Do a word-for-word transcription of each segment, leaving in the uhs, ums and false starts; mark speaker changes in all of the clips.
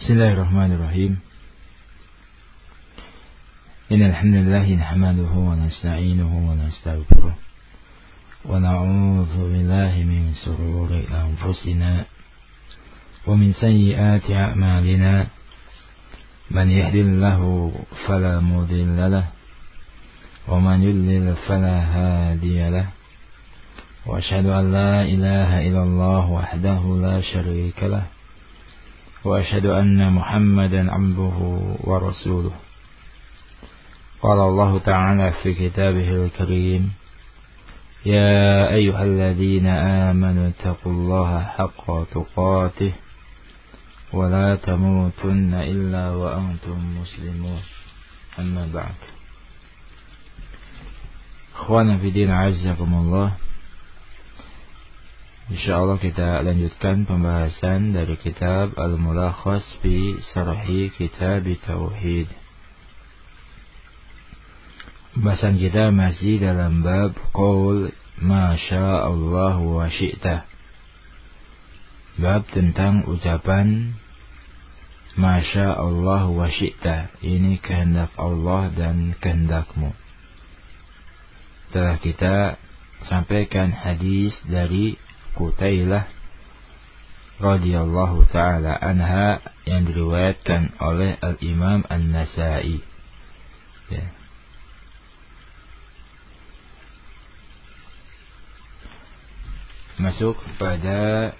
Speaker 1: Bismillahirrahmanirrahim. Innal hamdalillah nahmaduhu wa nasta'inuhu wa nastaghfiruh wa na'udzu billahi min shururi anfusina wa min sayyiati a'malina. Man yahdihillahu fala mudilla lahu wa man yudlil fala hadiya lahu. Wa asyhadu an la ilaha illallah wahdahu la syarika lahu wa asyhadu anna Muhammadan 'abduhu wa rasuluh. Qala Allah ta'ala fi kitabihil karim, ya ayyuhalladzina amanu taqullaha haqqa tuqatih wa la tamutunna illa wa antum muslimun. Amma ba'd. Ikhwana fi din, azzakumullah. InsyaAllah kita lanjutkan pembahasan dari kitab Al-Mulakhas fi Syarhi Kitab Tauhid. Pembahasan kita masih dalam bab qaul ma sya'allah wa syi'ta. Bab tentang ucapan ma sya'allah wa syi'ta. Ini kehendak Allah dan kehendakmu. Telah kita sampaikan hadis dari Qutailah radhiyallahu ta'ala anha yang diriwayatkan oleh Al-Imam An-Nasa'i. Ya. Masuk pada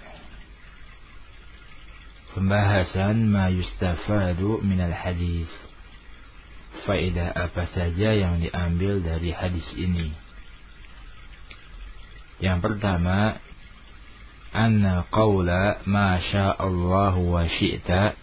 Speaker 1: pembahasan ma yustafadu minal hadis. Faedah apa saja yang diambil dari hadis ini? Yang pertama, anna qawla ma sya'allah wa syi'ta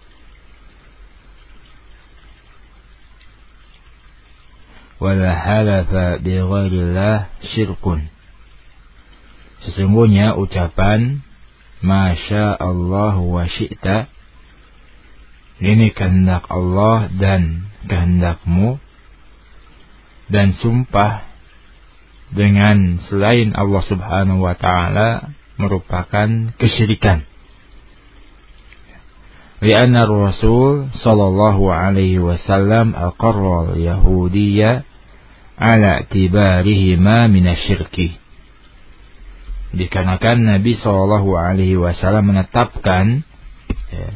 Speaker 1: wala halafa bi ghairillah syirkun. Sesungguhnya ucapan ma sya'allah wa syi'ta, ini kehendak Allah dan kehendakmu, dan sumpah dengan selain Allah subhanahu wa ta'ala merupakan kesyirikan. Lianna Rasul sallallahu alaihi wasallam aqarra al-yahudiyya ala i'tibarihima minasyirki. Dikarenakan Nabi sallallahu alaihi wasallam menetapkan ya,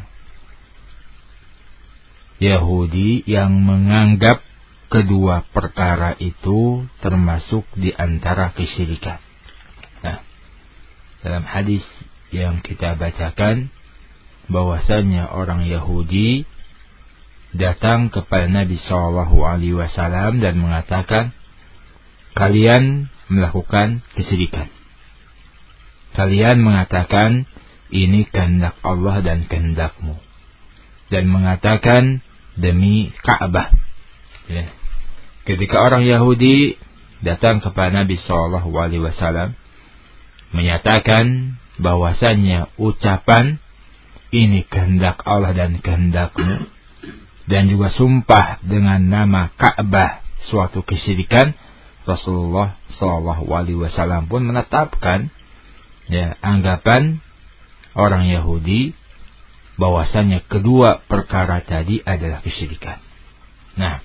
Speaker 1: Yahudi yang menganggap kedua perkara itu termasuk di antara kesyirikan. Nah, dalam hadis yang kita bacakan, bahwasanya orang Yahudi datang kepada Nabi shallallahu alaihi wasallam dan mengatakan, kalian melakukan kesyirikan. Kalian mengatakan ini kehendak Allah dan kehendakmu, dan mengatakan demi Ka'bah. Ya. Ketika orang Yahudi datang kepada Nabi shallallahu alaihi wasallam menyatakan bahwasannya ucapan ini kehendak Allah dan kehendakmu, dan juga sumpah dengan nama Ka'bah suatu kesyirikan, Rasulullah shallallahu alaihi wasallam pun menetapkan ya anggapan orang Yahudi bahwasannya kedua perkara tadi adalah kesyirikan. Nah,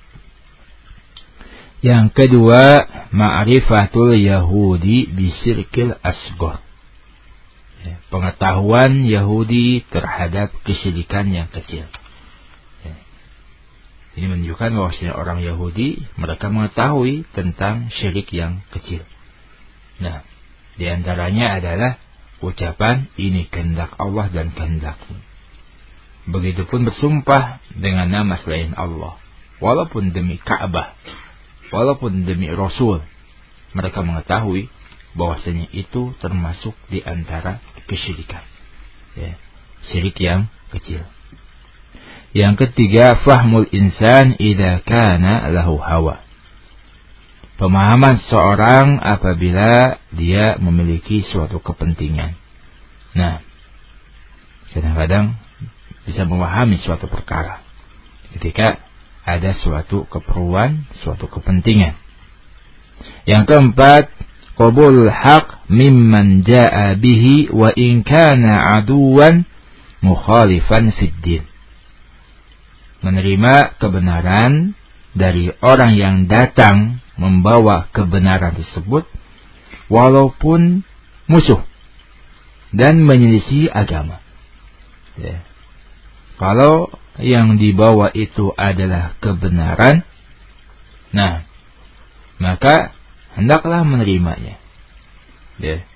Speaker 1: yang kedua, ma'rifatul Yahudi bisyirkil asghar. Ya, pengetahuan Yahudi terhadap kesyirikan yang kecil. Ya. Ini menunjukkan bahwa orang Yahudi, mereka mengetahui tentang syirik yang kecil. Nah, di antaranya adalah ucapan ini kehendak Allah dan kehendakmu. Begitupun bersumpah dengan nama selain Allah, walaupun demi Ka'bah, walaupun demi Rasul, mereka mengetahui bahwasanya itu termasuk di antara kesyirikan. Ya, syirik yang kecil. Yang ketiga, fahmul insan idza kana lahu hawa. Pemahaman seorang apabila dia memiliki suatu kepentingan. Nah, kadang-kadang bisa memahami suatu perkara ketika ada suatu keperluan, suatu kepentingan. Yang keempat, qabul haq mimman jaa bihi wa in kana aduwan mukhalifan fid din. Menerima kebenaran dari orang yang datang membawa kebenaran tersebut walaupun musuh dan menyelisih agama. Ya. Kalau yang dibawa itu adalah kebenaran, nah, maka hendaklah menerimanya. Ya.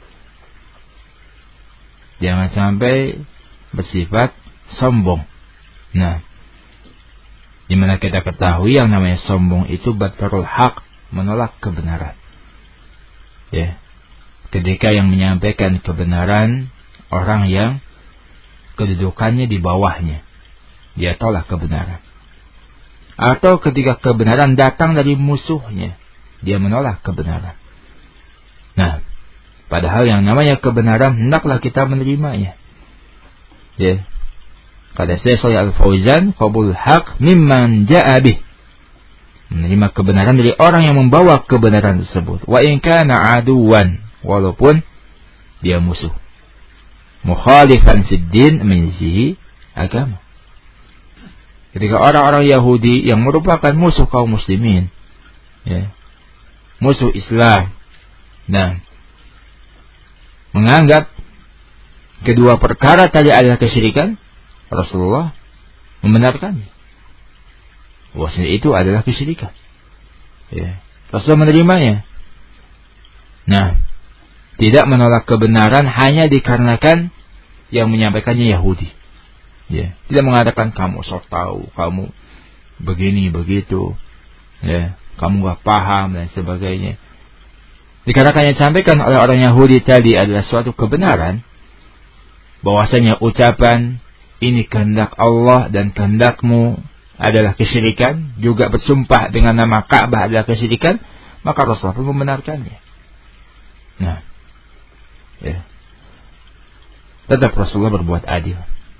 Speaker 1: Jangan sampai bersifat sombong. Nah, dimana kita ketahui yang namanya sombong itu batarul haq, menolak kebenaran. Ya. Ketika yang menyampaikan kebenaran orang yang kedudukannya di bawahnya, dia tolak kebenaran. Atau ketika kebenaran datang dari musuhnya, dia menolak kebenaran. Nah, padahal yang namanya kebenaran hendaklah kita menerimanya. Ya. Kata Syekh Shalih Al-Fauzan, qabul haq mimman ja'a bih. Menerima kebenaran dari orang yang membawa kebenaran tersebut. Wa in kana aduwan, walaupun dia musuh. Mukhalifan fid din, menyisihi agama. Ketika orang-orang Yahudi yang merupakan musuh kaum muslimin, ya, musuh Islam, nah, menganggap kedua perkara tadi adalah kesyirikan, Rasulullah membenarkannya. Bahwasanya itu adalah kesyirikan. Ya. Rasulullah menerimanya. Nah, tidak menolak kebenaran hanya dikarenakan yang menyampaikannya Yahudi. Ya. Tidak mengatakan kamu sok tahu, kamu begini begitu, ya, kamu gak paham dan sebagainya. Dikarenakan yang disampaikan oleh orang Yahudi tadi adalah suatu kebenaran, bahwasanya ucapan ini kehendak Allah dan kehendakmu adalah kesyirikan, juga bersumpah dengan nama Ka'bah adalah kesyirikan, maka Rasulullah pun membenarkannya. Nah, ya, tetap Rasulullah berbuat adil.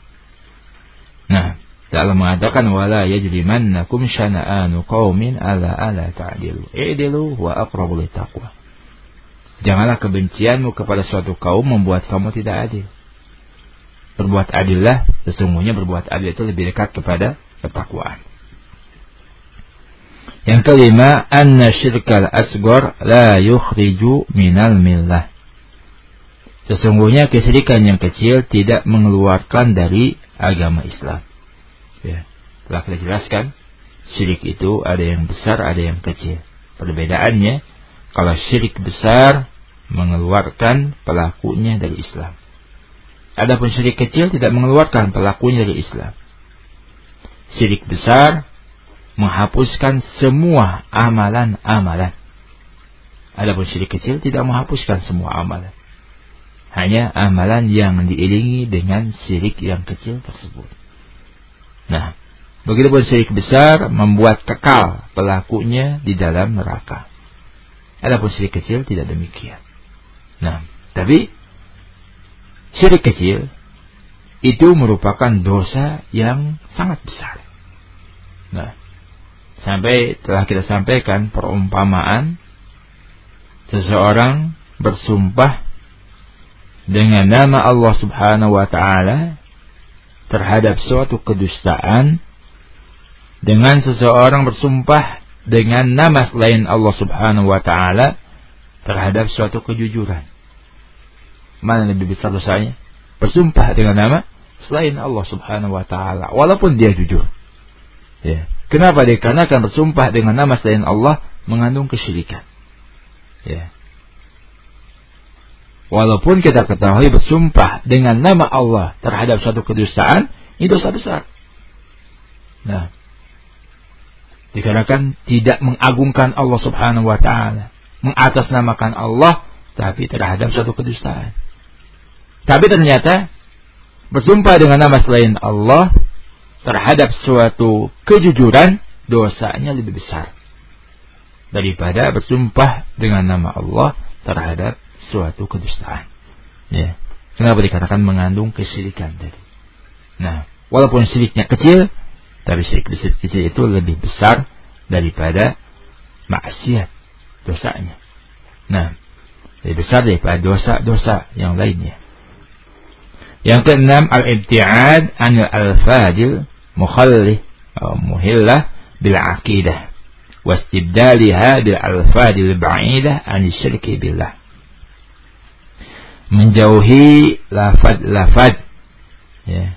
Speaker 1: Nah, Allah mengatakan wala yajrimannakum syana'anu qaumin ala ala ta'dilu i'dilu wa aqrabu littaqwa. Janganlah kebencianmu kepada suatu kaum membuat kamu tidak adil. Berbuat adillah, sesungguhnya berbuat adil itu lebih dekat kepada ketakwaan. Yang kelima, anna syirkal asghar la yukhriju minal millah. Sesungguhnya kesyirikan yang kecil tidak mengeluarkan dari agama Islam. Ya, telah kita jelaskan, syirik itu ada yang besar, ada yang kecil. Perbedaannya, kalau syirik besar mengeluarkan pelakunya dari Islam. Adapun syirik kecil tidak mengeluarkan pelakunya dari Islam. Syirik besar menghapuskan semua amalan-amalan. Adapun syirik kecil tidak menghapuskan semua amalan. Hanya amalan yang diiringi dengan syirik yang kecil tersebut. Nah, begitupun syirik besar membuat kekal pelakunya di dalam neraka. Adapun syirik kecil tidak demikian. Nah, tapi syirik kecil itu merupakan dosa yang sangat besar. Nah, sampai telah kita sampaikan perumpamaan seseorang bersumpah dengan nama Allah Subhanahu wa ta'ala terhadap suatu kedustaan, dengan seseorang bersumpah dengan nama selain Allah Subhanahu wa ta'ala terhadap suatu kejujuran. Mana lebih besar dosanya? Bersumpah dengan nama selain Allah Subhanahu wa ta'ala walaupun dia jujur. Ya. Kenapa? Dikarenakan bersumpah dengan nama selain Allah mengandung kesyirikan. Ya. Walaupun kita ketahui bersumpah dengan nama Allah terhadap suatu kedustaan, ini dosa besar. Nah, dikarenakan tidak mengagungkan Allah Subhanahu wa ta'ala, mengatasnamakan Allah tapi terhadap suatu kedustaan. Tapi ternyata bersumpah dengan nama selain Allah terhadap suatu kejujuran, dosanya lebih besar daripada bersumpah dengan nama Allah terhadap suatu kedustaan. Ya. Kenapa dikatakan mengandung kesyirikan tadi? Nah, walaupun syiriknya kecil, tapi syirik kecil itu lebih besar daripada maksiat dosanya. Nah, lebih besar daripada dosa-dosa yang lainnya. Yang keenam, al-ibti'ad anil al-fadil mukhallih atau muhillah bil aqidah wastibdaliha bil al-fadil ba'idah anis syirki billah. Menjauhi lafaz-lafaz ya,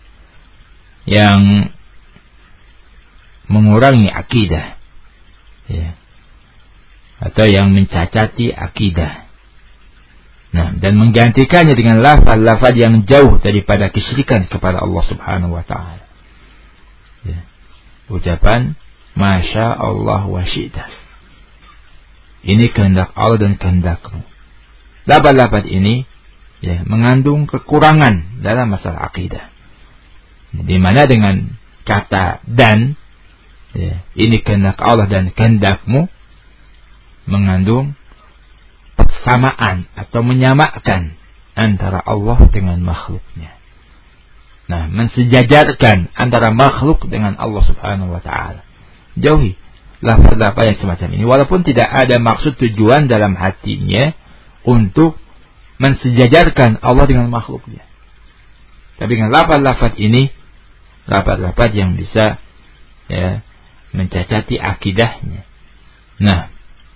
Speaker 1: yang mengurangi akidah ya, atau yang mencacati akidah. Nah, dan menggantikannya dengan lafaz-lafaz yang jauh daripada kesyirikan kepada Allah Subhanahu wa taala. Ya. Ucapan Masya Allah wa syi'ta. Ini kehendak Allah dan kehendakmu. Lafaz-lafaz ini ya, mengandung kekurangan dalam masalah akidah. Di mana dengan kata dan ya, ini kehendak Allah dan kehendakmu mengandung persamaan atau menyamakan antara Allah dengan makhluknya. Nah, mensejajarkan antara makhluk dengan Allah Subhanahu wa taala. Jauhi lafaz-lafaz yang semacam ini walaupun tidak ada maksud tujuan dalam hatinya untuk mensejajarkan Allah dengan makhluknya. Tapi dengan lafaz-lafaz ini, lafaz-lafaz yang bisa ya, mencacati akidahnya. Nah,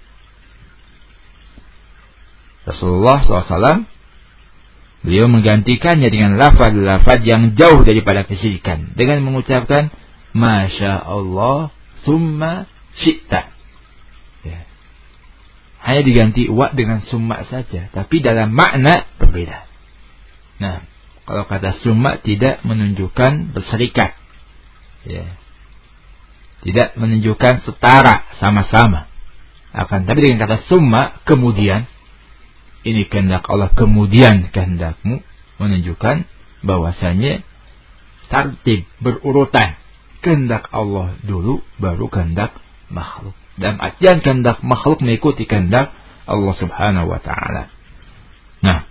Speaker 1: Rasulullah shallallahu alaihi wasallam beliau menggantikannya dengan lafaz-lafaz yang jauh daripada kesyirikan dengan mengucapkan Masya Allah summa syi'ta. Ya. Hanya diganti wa dengan summa saja, tapi dalam makna berbeda. Nah, kalau kata summa tidak menunjukkan berserikat, ya. Tidak menunjukkan setara sama-sama. Akan tapi dengan kata summa kemudian, ini kehendak Allah kemudian kehendakmu, menunjukkan bahwasanya tartib berurutan, kehendak Allah dulu baru kehendak makhluk. Dan artian kehendak makhluk mengikuti kehendak Allah Subhanahu wa taala. Nah,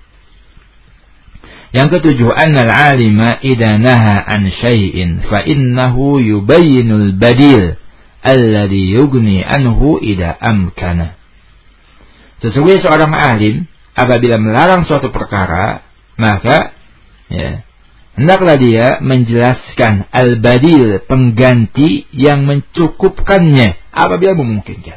Speaker 1: yang ketujuh, annal alima idza naha an syai'in fa innahu yubayyinul badil alladhi yughni anhu idza amkana. Sesungguhnya seorang alim apabila melarang suatu perkara, maka ya, hendaklah dia menjelaskan al-badil, pengganti yang mencukupkannya apabila memungkinkan.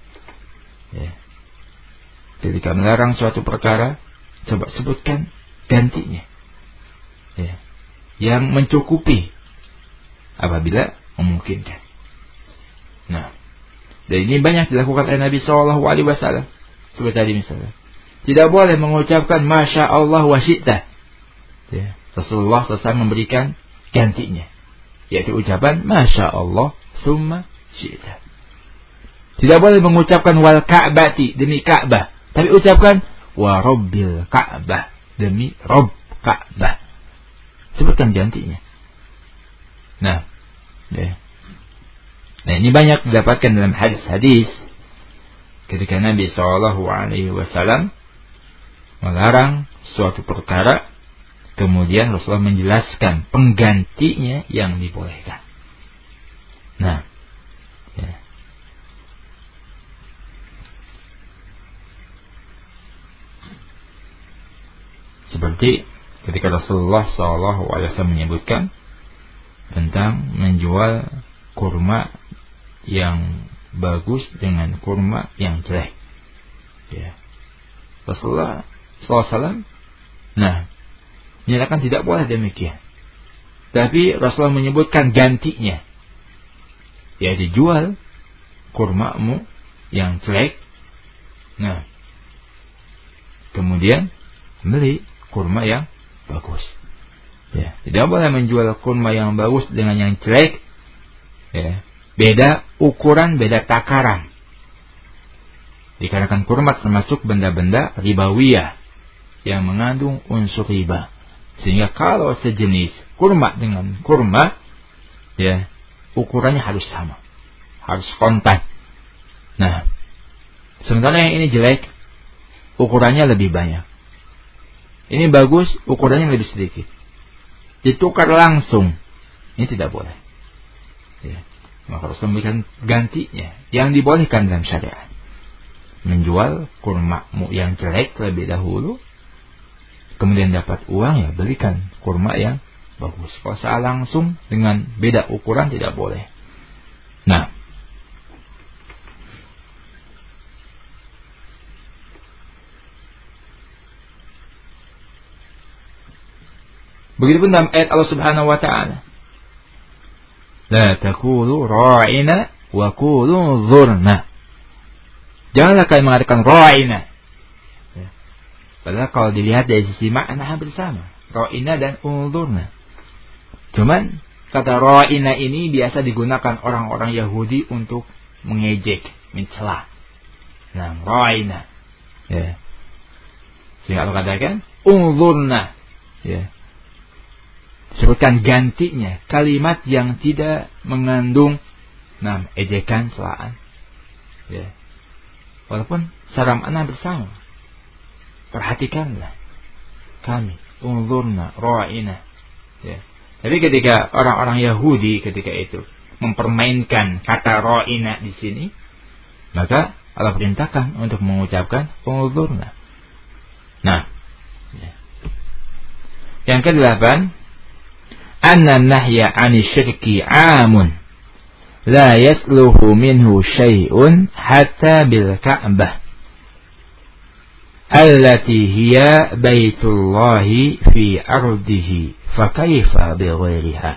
Speaker 1: Ya. Ketika melarang suatu perkara, coba sebutkan gantinya. Ya. Yang mencukupi apabila memungkinkan. Nah, dan ini banyak dilakukan oleh Nabi Shallallahu Alaihi Wasallam. Seperti tadi misalnya, tidak boleh mengucapkan Masya Allah wa syi'ta. Ya. Rasulullah shallallahu alaihi wasallam memberikan gantinya, yaitu ucapan Masya Allah summa syi'ta. Tidak boleh mengucapkan wal ka'bati, demi Ka'bah, tapi ucapkan wa rabbil Ka'bah, demi Rabb Ka'bah. Sebutkan gantinya. Nah, ya. Nah, ini banyak didapatkan dalam hadis-hadis ketika Nabi Shallallahu Alaihi Wasallam melarang suatu perkara, kemudian Rasulullah menjelaskan penggantinya yang dibolehkan. Nah, ya. Seperti ketika Rasulullah shallallahu alaihi wasallam menyebutkan tentang menjual kurma yang bagus dengan kurma yang jelek. Ya. Rasulullah shallallahu alaihi wasallam nah menyatakan tidak boleh demikian. Tapi Rasulullah menyebutkan gantinya. Ya, dijual kurmamu yang jelek. Nah, kemudian beli kurma yang bagus. Ya, tidak boleh menjual kurma yang bagus dengan yang jelek. Ya, beda ukuran, beda takaran. Dikarenakan kurma termasuk benda-benda ribawiyah yang mengandung unsur riba. Sehingga kalau sejenis kurma dengan kurma, ya, ukurannya harus sama, harus kontan. Nah, sementara yang ini jelek, ukurannya lebih banyak. Ini bagus, ukurannya lebih sedikit. Ditukar langsung, ini tidak boleh. Ya. Maka harus memberikan gantinya yang dibolehkan dalam syariat. Menjual kurmamu yang jelek lebih dahulu, kemudian dapat uang, ya belikan kurma yang bagus. Kalau salah langsung dengan beda ukuran tidak boleh. Nah, begitupun dalam ayat Allah Subhanahu wa taala, la taqulu ra'ina wa qulu zurna. Janganlah kalian mengatakan ra'ina. Ya. Padahal kalau dilihat dari sisi makna hampir sama, ra'ina dan unzurna. Cuman kata ra'ina ini biasa digunakan orang-orang Yahudi untuk mengejek, mencela. Nah, ra'ina. Ya. Sehingga Allah katakan unzurna. Ya. Sebutkan gantinya kalimat yang tidak mengandung nah, ejekan, celaan. Ya. Walaupun secara makna bersama. Perhatikanlah kami, unzurna, ra'ina. Ya. Tapi ketika orang-orang Yahudi ketika itu mempermainkan kata ra'ina di sini, maka Allah perintahkan untuk mengucapkan unzurna. Nah, ya. Yang kedelapan, anna nahya 'ani syirki 'amun la yasluhu minhu syai'un hatta bil Ka'bah allati hiya baitullahi fi ardihi fakaifa bi ghairiha.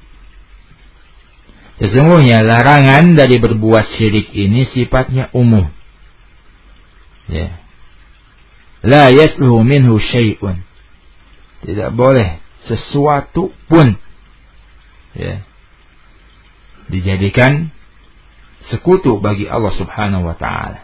Speaker 1: Sesungguhnya larangan dari berbuat syirik ini sifatnya umum. Ya. La yasluhu minhu syai'un. Tidak boleh sesuatu pun ya dijadikan sekutu bagi Allah Subhanahu wa taala.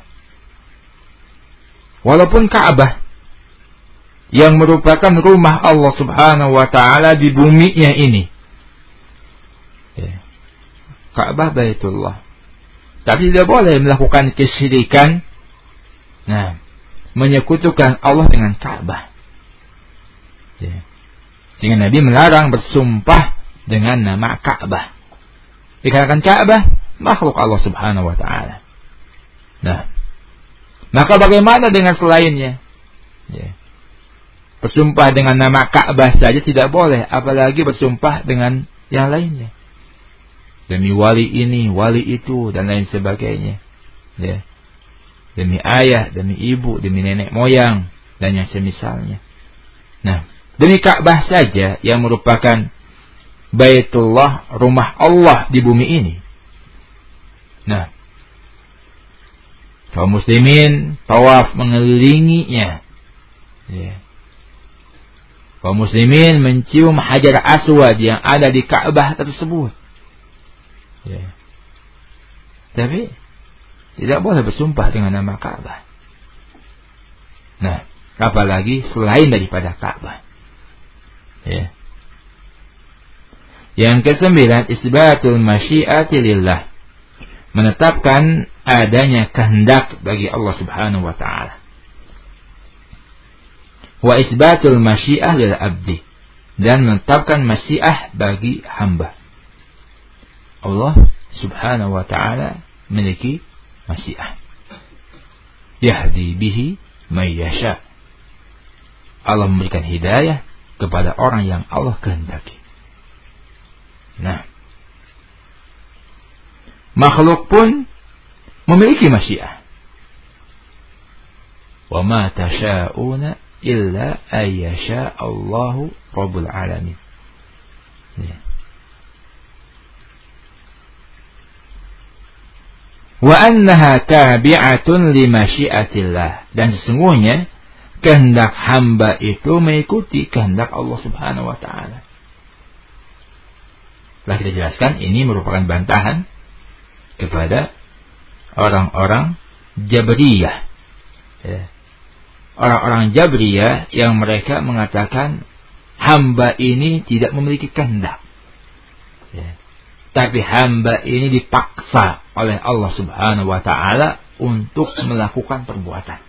Speaker 1: Walaupun Ka'bah yang merupakan rumah Allah Subhanahu wa taala di buminya ini. Ya. Ka'bah Baitullah. Tapi tidak boleh melakukan kesyirikan, nah, menyekutukan Allah dengan Ka'bah. Ya. Sehingga Nabi melarang bersumpah dengan nama Ka'bah. Dikarenakan Ka'bah makhluk Allah Subhanahu wa taala. Nah, maka bagaimana dengan selainnya? Ya. Bersumpah dengan nama Ka'bah saja tidak boleh, apalagi bersumpah dengan yang lainnya. Demi wali ini, wali itu, dan lain sebagainya. Ya. Demi ayah, demi ibu, demi nenek moyang, dan yang semisalnya. Nah, demi Ka'bah saja yang merupakan Baitullah, rumah Allah di bumi ini. Nah, kaum muslimin tawaf mengelilinginya. Ya. Kaum muslimin mencium Hajar Aswad yang ada di Ka'bah tersebut. Ya. Tapi tidak boleh bersumpah dengan nama Ka'bah. Nah, apalagi selain daripada Ka'bah. Ya. Yang kesembilan, isbatul masyiati lillah. Menetapkan adanya kehendak bagi Allah Subhanahu wa taala. Wa isbatul masyiah lil abdi. Dan menetapkan masyiah bagi hamba. Allah Subhanahu wa taala memiliki masyiah. Yahdi bihi may yasha. Allah memberikan hidayah kepada orang yang Allah kehendaki. Nah, makhluk pun memiliki masyiah. Wa ma tasha'una illa ayyasha Allahu Rabbul Alamin. Ya. Wa annaha tabi'atun li masyiatillah. Dan sesungguhnya kehendak hamba itu mengikuti kehendak Allah Subhanahu wa taala. Telah kita jelaskan, ini merupakan bantahan kepada orang-orang Jabriyah. Ya. Orang-orang Jabriyah yang mereka mengatakan hamba ini tidak memiliki kehendak. Ya. Tapi hamba ini dipaksa oleh Allah Subhanahu wa taala untuk melakukan perbuatan.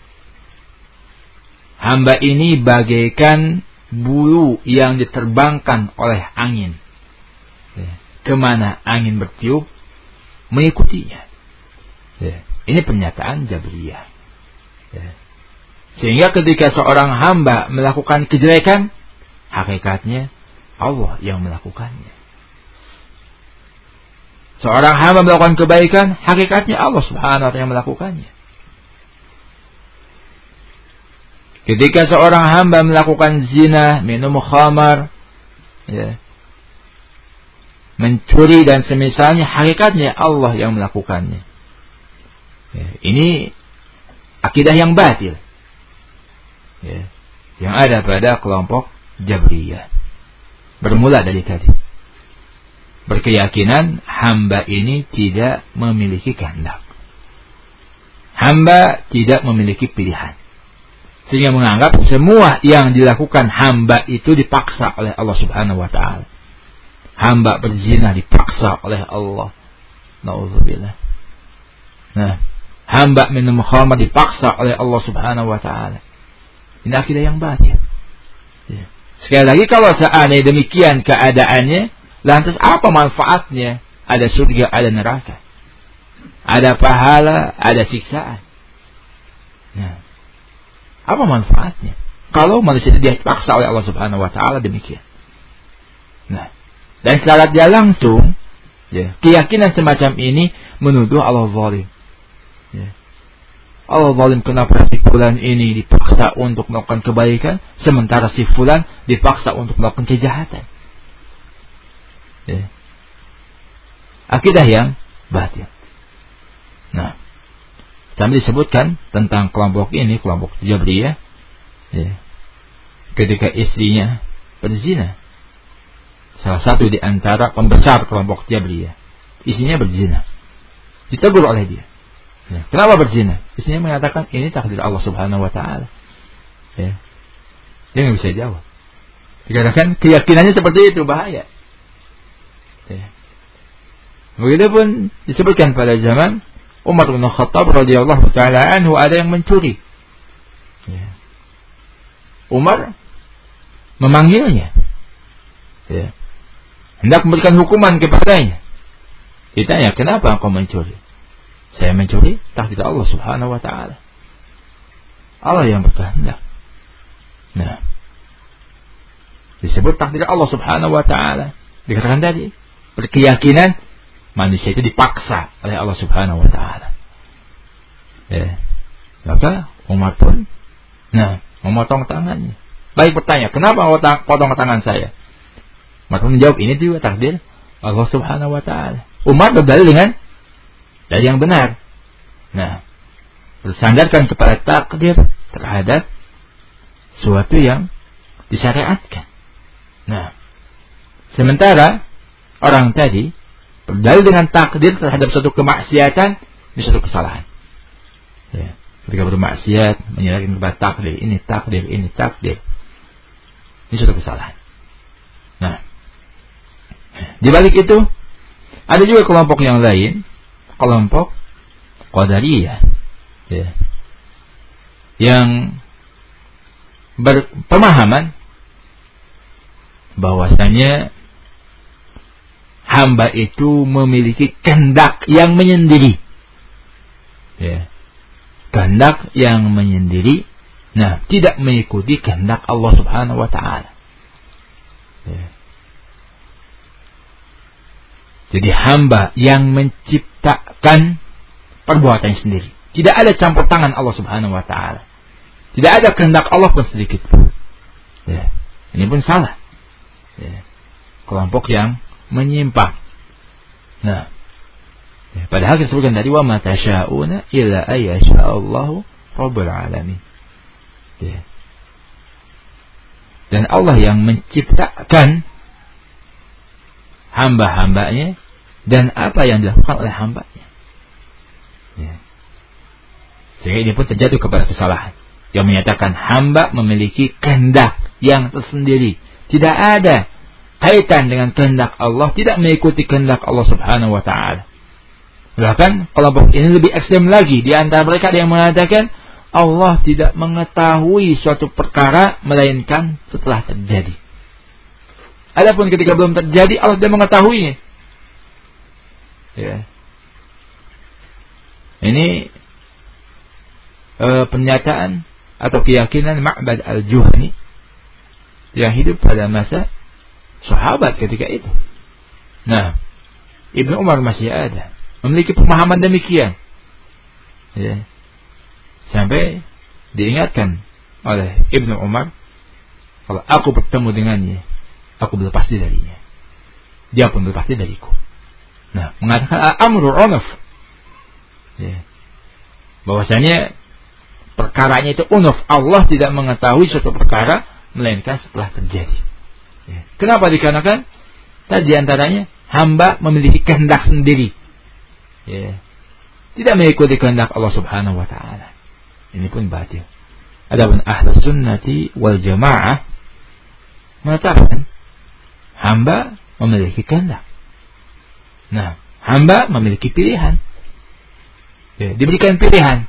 Speaker 1: Hamba ini bagaikan bulu yang diterbangkan oleh angin. Ya. Kemana angin bertiup, mengikutinya. Ya. Ini pernyataan Jabriyah. Ya. Sehingga ketika seorang hamba melakukan kejelekan, hakikatnya Allah yang melakukannya. Seorang hamba melakukan kebaikan, hakikatnya Allah Subhanahu wa taala yang melakukannya. Ketika seorang hamba melakukan zina, minum khamar, ya, mencuri dan semisalnya, hakikatnya Allah yang melakukannya. Ya, ini akidah yang batil, ya, yang ada pada kelompok Jabriyah. Bermula dari tadi, berkeyakinan hamba ini tidak memiliki kehendak, hamba tidak memiliki pilihan, sehingga menganggap semua yang dilakukan hamba itu dipaksa oleh Allah Subhanahu wa taala. Hamba berzina dipaksa oleh Allah. Nauzubillah. Nah, hamba minum khamar dipaksa oleh Allah Subhanahu wa taala. Ini akidah yang batil. Ya. Sekali lagi, kalau seandainya demikian keadaannya, lantas apa manfaatnya? Ada surga, ada neraka. Ada pahala, ada siksaan. Nah, apa manfaatnya kalau manusia itu dipaksa oleh Allah Subhanahu wa taala demikian? Nah, dan secara dia langsung, ya, keyakinan semacam ini menuduh Allah zalim. Ya. Allah zalim, kenapa si fulan ini dipaksa untuk melakukan kebaikan, sementara si fulan dipaksa untuk melakukan kejahatan. Ya. Akidah yang batil. Nah, kami disebutkan tentang kelompok ini, kelompok Jabriyah, ya, ketika istrinya berzina. Salah satu di antara pembesar kelompok Jabriyah, istrinya berzina, ditegur oleh dia. Ya, kenapa berzina? Istrinya mengatakan ini takdir Allah Subhanahu wa taala. Ya. Dia nggak bisa jawab. Dikatakan keyakinannya seperti itu, bahaya. Ya. Begitupun disebutkan pada zaman Umar bin Khattab radhiyallahu taala anhu, ada yang mencuri. Ya. Umar memanggilnya. Ya. Hendak memberikan hukuman kepadanya. Ditanya, kenapa engkau mencuri? Saya mencuri takdir Allah Subhanahu wa taala. Allah yang berkehendak. Nah, disebut takdir Allah Subhanahu wa taala. Dikatakan tadi, berkeyakinan manusia itu dipaksa oleh Allah Subhanahu wa taala. Ya. Maka Umar pun, nah, memotong tangannya. Baik bertanya, kenapa potong tangan saya? Umar pun menjawab, ini juga takdir Allah Subhanahu wa taala. Umar berdalil dengan dalil yang benar. Nah, bersandarkan kepada takdir terhadap suatu yang disyariatkan. Nah, sementara orang tadi berdalil dengan takdir terhadap suatu kemaksiatan, ini suatu kesalahan. Ya, ketika bermaksiat menyerahkan kepada takdir, ini takdir, ini takdir, ini suatu kesalahan. Nah, di balik itu ada juga kelompok yang lain, kelompok Qadariyah, ya, yang berpemahaman bahwasanya hamba itu memiliki kehendak yang menyendiri, ya, kehendak yang menyendiri, nah, tidak mengikuti kehendak Allah Subhanahu wa taala. Ya. Jadi hamba yang menciptakan perbuatannya sendiri. Tidak ada campur tangan Allah Subhanahu wa taala. Tidak ada kehendak Allah pun sedikit pun. Ya. Ini pun salah. Ya. Kelompok yang menyimpang. Nah, ya, padahal disebutkan tadi, wa ma tasyauna illa ayyasha'allahu rabbul alamin. Ya. Dan Allah yang menciptakan hamba-hambanya dan apa yang dilakukan oleh hambanya. Ya. Sehingga ini pun terjatuh kepada kesalahan yang menyatakan hamba memiliki kehendak yang tersendiri, tidak ada kaitan dengan kehendak Allah, tidak mengikuti kehendak Allah Subhanahu wa taala. Bahkan kelompok ini lebih ekstrem lagi. Di antara mereka ada yang mengatakan Allah tidak mengetahui suatu perkara melainkan setelah terjadi. Adapun ketika belum terjadi, Allah sudah mengetahuinya. Ya. Ini e, pernyataan atau keyakinan Ma'bad al-Juhani yang hidup pada masa sahabat ketika itu. Nah, Ibnu Umar masih ada, memiliki pemahaman demikian. Ya. Sampai diingatkan oleh Ibnu Umar, kalau aku bertemu dengannya, aku berlepas diri darinya. Dia pun berlepas diri dariku. Nah, mengatakan al-amru unuf. Ya. Bahwasanya perkaranya itu unuf. Allah tidak mengetahui suatu perkara melainkan setelah terjadi. Ya. Kenapa? Dikarenakan tadi antaranya hamba memiliki kehendak sendiri. Ya. Tidak mengikuti kehendak Allah Subhanahu wa taala. Ini pun batil. Adapun Ahlus Sunnati wal Jamaah menetapkan hamba memiliki kehendak. Nah, hamba memiliki pilihan. Ya, diberikan pilihan.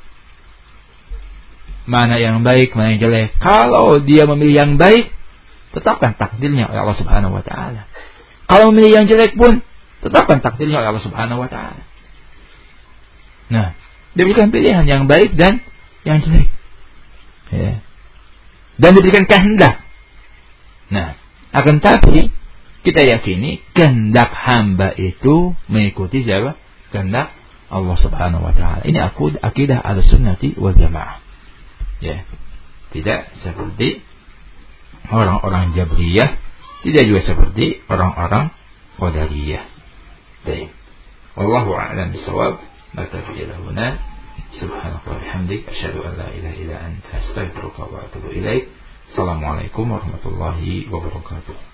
Speaker 1: Mana yang baik, mana yang jelek. Kalau dia memilih yang baik, tetapkan takdirnya oleh Allah Subhanahu wa taala. Kalau memilih yang jelek pun, tetapkan takdirnya oleh Allah Subhanahu wa taala. Nah, diberikan pilihan yang baik dan yang jelek. Ya. Dan diberikan kehendak. Nah, akan tapi kita yakini kehendak hamba itu mengikuti siapa? Kehendak Allah Subhanahu wa taala. Ini aku akidah Ahlussunnati wal Jamaah. Ya. Tidak seperti orang-orang Jabriyah, tidak juga seperti orang-orang Qadariyah. Baik. Wallahu a'lam bishawab. Naktafi ila huna. Subhanaka wa bihamdik asyhadu an la ilaha illa anta astaghfiruka wa atubu ilaik. Assalamualaikum warahmatullahi wabarakatuh.